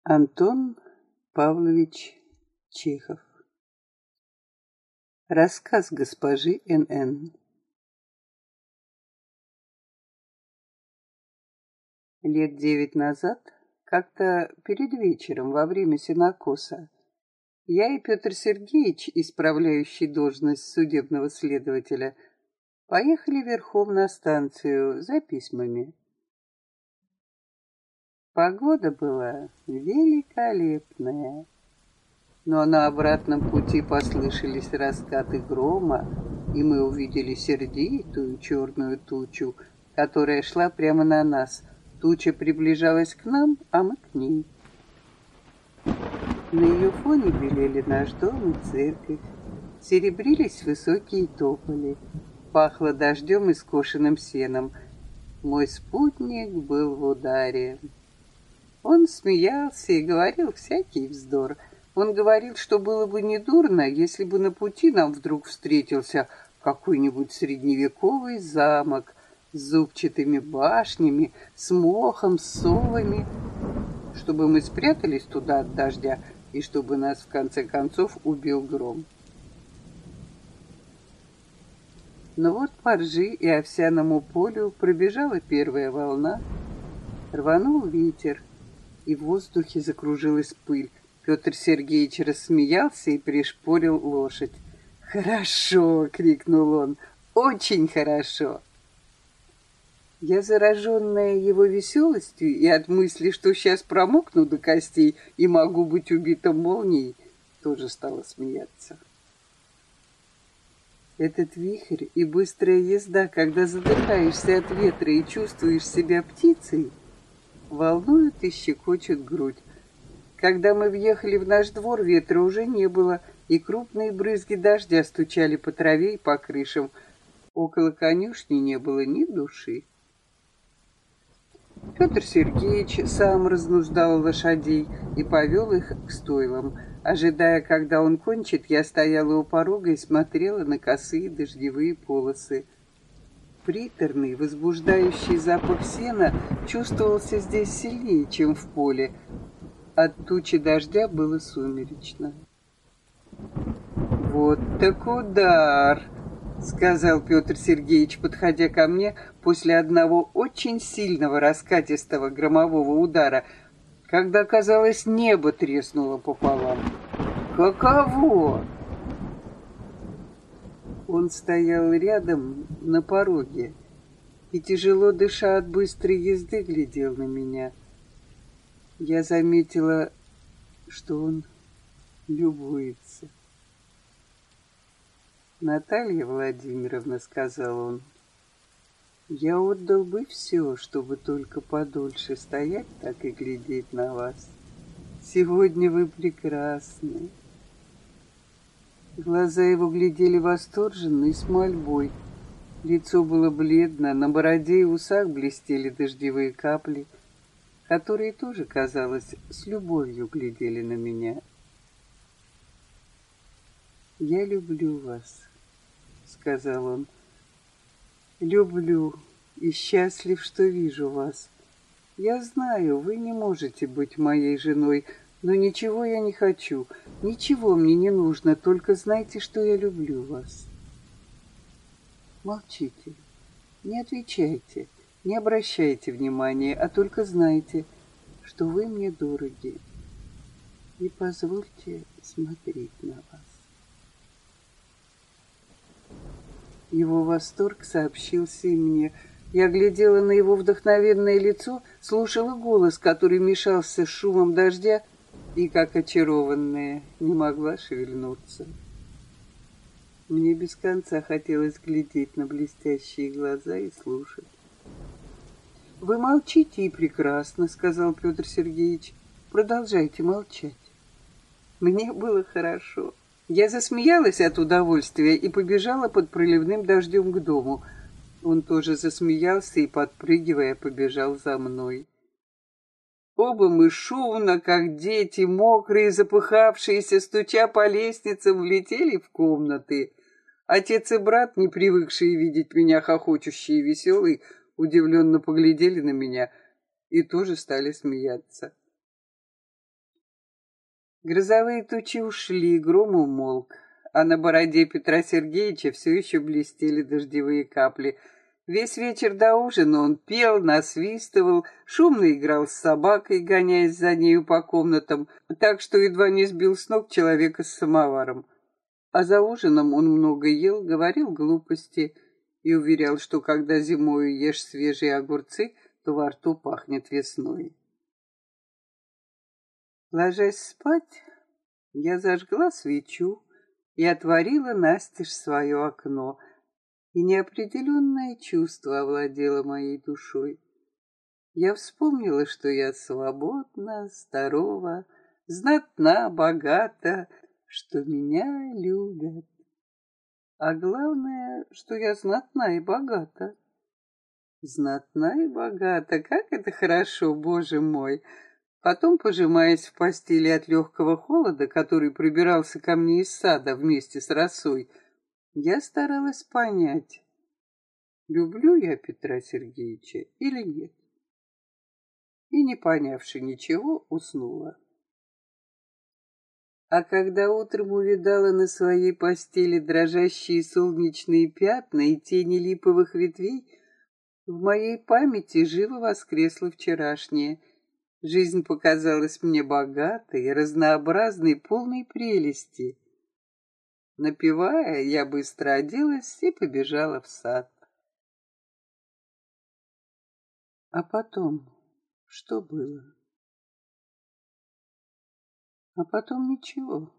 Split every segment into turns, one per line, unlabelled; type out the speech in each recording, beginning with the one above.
Антон Павлович Чехов. Рассказ госпожи Н.Н. Лет 9 назад, как-то перед вечером во время сенокоса, я и Петр Сергеевич, исправляющий должность судебного следователя, поехали верхом на станцию за письмами. Погода была великолепная, но на обратном пути послышались раскаты грома, и мы увидели сердитую черную тучу, которая шла прямо на нас. Туча приближалась к нам, а мы к ней. На ее фоне белели наш дом и церковь, серебрились высокие тополи, пахло дождем и скошенным сеном. Мой спутник был в ударе. Он смеялся и говорил всякий вздор. Он говорил, что было бы недурно, если бы на пути нам вдруг встретился какой-нибудь средневековый замок с зубчатыми башнями, с мохом, с совами, чтобы мы спрятались туда от дождя и чтобы нас в конце концов убил гром. Но вот по ржи и овсяному полю пробежала первая волна, рванул ветер, и в воздухе закружилась пыль. Петр Сергеевич рассмеялся и пришпорил лошадь. «Хорошо!» — крикнул он. «Очень хорошо!» Я, зараженная его веселостью и от мысли, что сейчас промокну до костей и могу быть убита молнией, тоже стала смеяться. Этот вихрь и быстрая езда, когда задыхаешься от ветра и чувствуешь себя птицей, волнуют и щекочут грудь. Когда мы въехали в наш двор, ветра уже не было, и крупные брызги дождя стучали по траве и по крышам. Около конюшни не было ни души. Петр Сергеевич сам разнуждал лошадей и повел их к стойлам. Ожидая, когда он кончит, я стояла у порога и смотрела на косые дождевые полосы. Приторный, возбуждающий запах сена чувствовался здесь сильнее, чем в поле. От тучи дождя было сумеречно. «Вот так удар!» — сказал Петр Сергеевич, подходя ко мне после одного очень сильного раскатистого громового удара, когда, казалось, небо треснуло пополам. «Каково?» Он стоял рядом на пороге и, тяжело дыша от быстрой езды, глядел на меня. Я заметила, что он любуется. «Наталья Владимировна, — сказал он, — я отдал бы все, чтобы только подольше стоять так и глядеть на вас. Сегодня вы прекрасны». Глаза его глядели восторженно и с мольбой. Лицо было бледно, на бороде и усах блестели дождевые капли, которые тоже, казалось, с любовью глядели на меня. «Я люблю вас», — сказал он. «Люблю и счастлив, что вижу вас. Я знаю, вы не можете быть моей женой, но ничего я не хочу, ничего мне не нужно, только знайте, что я люблю вас». Молчите, не отвечайте, не обращайте внимания, а только знайте, что вы мне дороги, и позвольте смотреть на вас. Его восторг сообщился и мне. Я глядела на его вдохновенное лицо, слушала голос, который мешался с шумом дождя, и, как очарованная, не могла шевельнуться. Мне без конца хотелось глядеть на блестящие глаза и слушать. «Вы молчите, и прекрасно, — сказал Петр Сергеевич. — Продолжайте молчать». Мне было хорошо. Я засмеялась от удовольствия и побежала под проливным дождем к дому. Он тоже засмеялся и, подпрыгивая, побежал за мной. Оба мы шумно, как дети, мокрые, запыхавшиеся, стуча по лестницам, влетели в комнаты. Отец и брат, не привыкшие видеть меня хохочущей и веселой, удивленно поглядели на меня и тоже стали смеяться. Грозовые тучи ушли, гром умолк, а на бороде Петра Сергеевича все еще блестели дождевые капли. Весь вечер до ужина он пел, насвистывал, шумно играл с собакой, гоняясь за нею по комнатам, так что едва не сбил с ног человека с самоваром. А за ужином он много ел, говорил глупости и уверял, что когда зимою ешь свежие огурцы, то во рту пахнет весной. Ложась спать, я зажгла свечу и отворила настежь свое окно, и неопределенное чувство овладело моей душой. Я вспомнила, что я свободна, здорова, знатна, богата, что меня любят. А главное, что я знатна и богата. Знатна и богата, как это хорошо, Боже мой! Потом, пожимаясь в постели от легкого холода, который пробирался ко мне из сада вместе с росой, я старалась понять, люблю я Петра Сергеевича или нет. И, не понявши ничего, уснула. А когда утром увидала на своей постели дрожащие солнечные пятна и тени липовых ветвей, в моей памяти живо воскресло вчерашнее. Жизнь показалась мне богатой, разнообразной, полной прелести. Напевая, я быстро оделась и побежала в сад. А потом, что было? А потом ничего.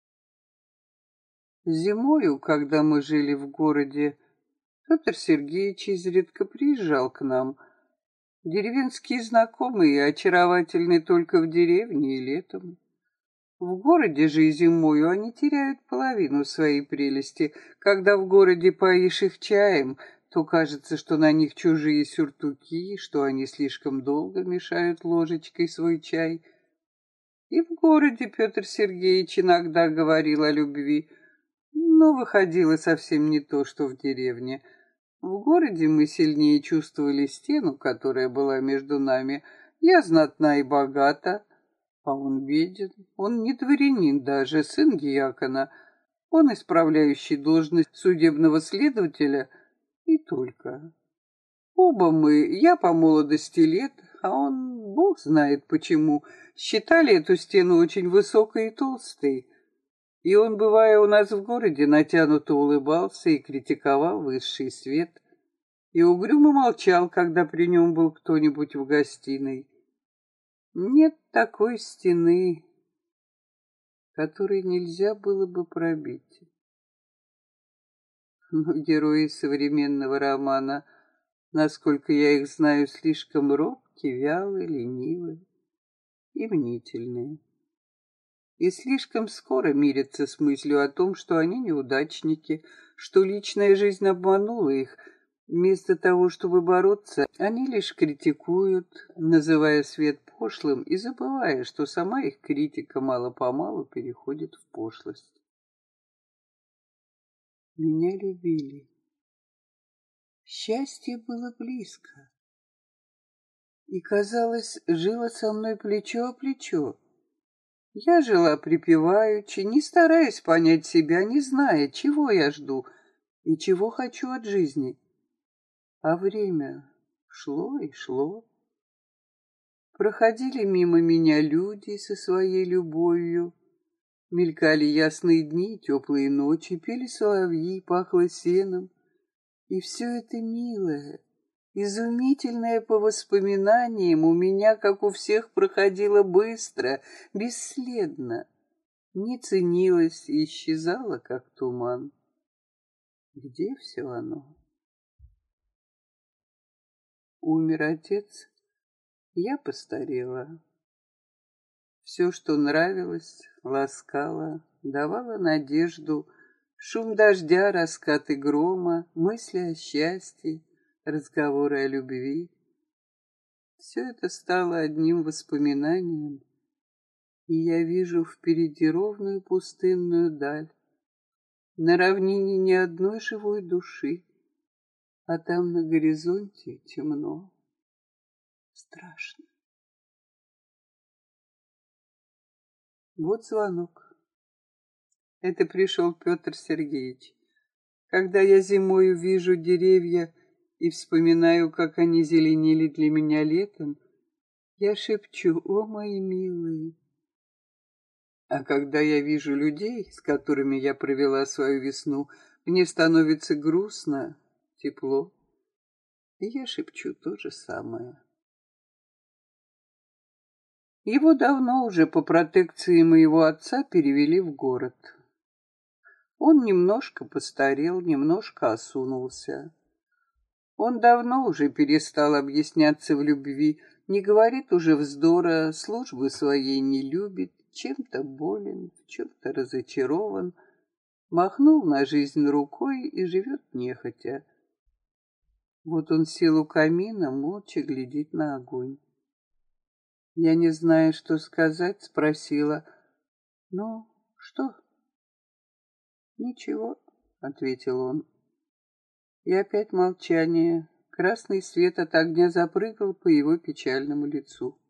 Зимою, когда мы жили в городе, Петр Сергеевич изредка приезжал к нам. Деревенские знакомые, очаровательны только в деревне и летом. В городе же и зимою они теряют половину своей прелести. Когда в городе поишь их чаем, то кажется, что на них чужие сюртуки, что они слишком долго мешают ложечкой свой чай. И в городе Петр Сергеевич иногда говорил о любви, но выходило совсем не то, что в деревне. В городе мы сильнее чувствовали стену, которая была между нами. Я знатна и богата, а он беден. Он не дворянин даже, сын дьякона. Он исправляющий должность судебного следователя и только. Оба мы, я по молодости лет, а он, бог знает почему, считали эту стену очень высокой и толстой. И он, бывая у нас в городе, натянуто улыбался и критиковал высший свет, и угрюмо молчал, когда при нем был кто-нибудь в гостиной. Нет такой стены, которой нельзя было бы пробить. Но герои современного романа, насколько я их знаю, слишком робки, вялы, ленивы и мнительные. И слишком скоро мирятся с мыслью о том, что они неудачники, что личная жизнь обманула их. Вместо того, чтобы бороться, они лишь критикуют, называя свет пошлым и забывая, что сама их критика мало-помалу переходит в пошлость. Меня любили. Счастье было близко. И, казалось, жило со мной плечо о плечо. Я жила припеваючи, не стараясь понять себя, не зная, чего я жду и чего хочу от жизни. А время шло и шло. Проходили мимо меня люди со своей любовью. Мелькали ясные дни, теплые ночи, пели соловьи, пахло сеном. И все это милое, изумительное по воспоминаниям у меня, как у всех, проходило быстро, бесследно. Не ценилось и исчезало, как туман. Где все оно? Умер отец, я постарела. Все, что нравилось, ласкало, давало надежду, шум дождя, раскаты грома, мысли о счастье, разговоры о любви. Все это стало одним воспоминанием, и я вижу впереди ровную пустынную даль. На равнине ни одной живой души, а там на горизонте темно, страшно. Вот звонок. Это пришел Петр Сергеевич. Когда я зимою вижу деревья и вспоминаю, как они зеленели для меня летом, я шепчу: «О, мои милые!» А когда я вижу людей, с которыми я провела свою весну, мне становится грустно, тепло, и я шепчу то же самое. Его давно уже по протекции моего отца перевели в город. Он немножко постарел, немножко осунулся. Он давно уже перестал объясняться в любви, не говорит уже вздора, службы своей не любит, чем-то болен, в чем-то разочарован, махнул на жизнь рукой и живет нехотя. Вот он сел у камина, молча глядит на огонь. Я, не зная, что сказать, спросила: «Ну, что?» «Ничего», — ответил он. И опять молчание. Красный свет от огня запрыгал по его печальному лицу.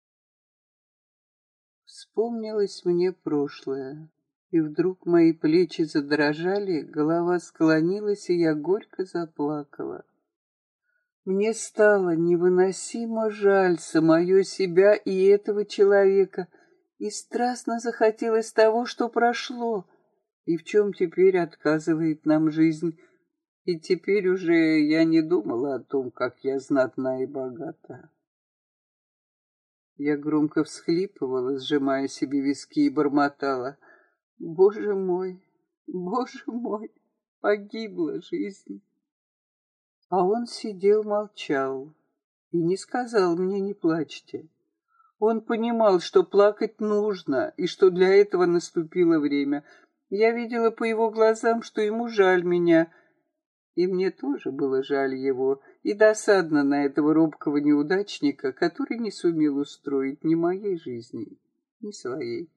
Вспомнилось мне прошлое, и вдруг мои плечи задрожали, голова склонилась, и я горько заплакала. Мне стало невыносимо жаль самое себя и этого человека, и страстно захотелось того, что прошло, и в чем теперь отказывает нам жизнь. И теперь уже я не думала о том, как я знатна и богата. Я громко всхлипывала, сжимая себе виски, и бормотала: Боже мой, погибла жизнь!» А он сидел, молчал и не сказал мне: «Не плачьте». Он понимал, что плакать нужно, и что для этого наступило время. Я видела по его глазам, что ему жаль меня, и мне тоже было жаль его, и досадно на этого робкого неудачника, который не сумел устроить ни моей жизни, ни своей.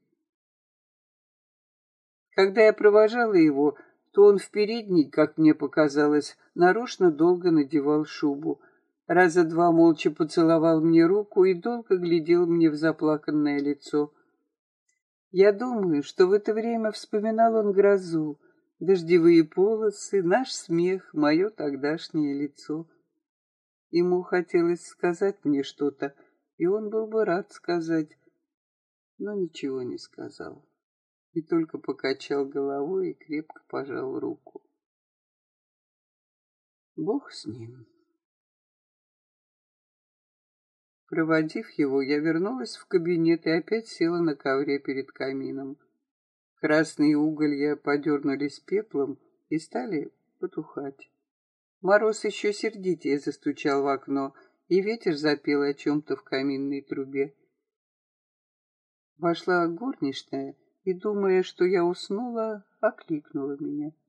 Когда я провожала его, то он в передней, как мне показалось, нарочно долго надевал шубу. Раза два молча поцеловал мне руку и долго глядел мне в заплаканное лицо. Я думаю, что в это время вспоминал он грозу, дождевые полосы, наш смех, мое тогдашнее лицо. Ему хотелось сказать мне что-то, и он был бы рад сказать, но ничего не сказал, и только покачал головой и крепко пожал руку. Бог с ним. Проводив его, я вернулась в кабинет и опять села на ковре перед камином. Красные уголья подернулись пеплом и стали потухать. Мороз еще сердитее застучал в окно, и ветер запел о чем-то в каминной трубе. Вошла горничная и, думая, что я уснула, окликнула меня.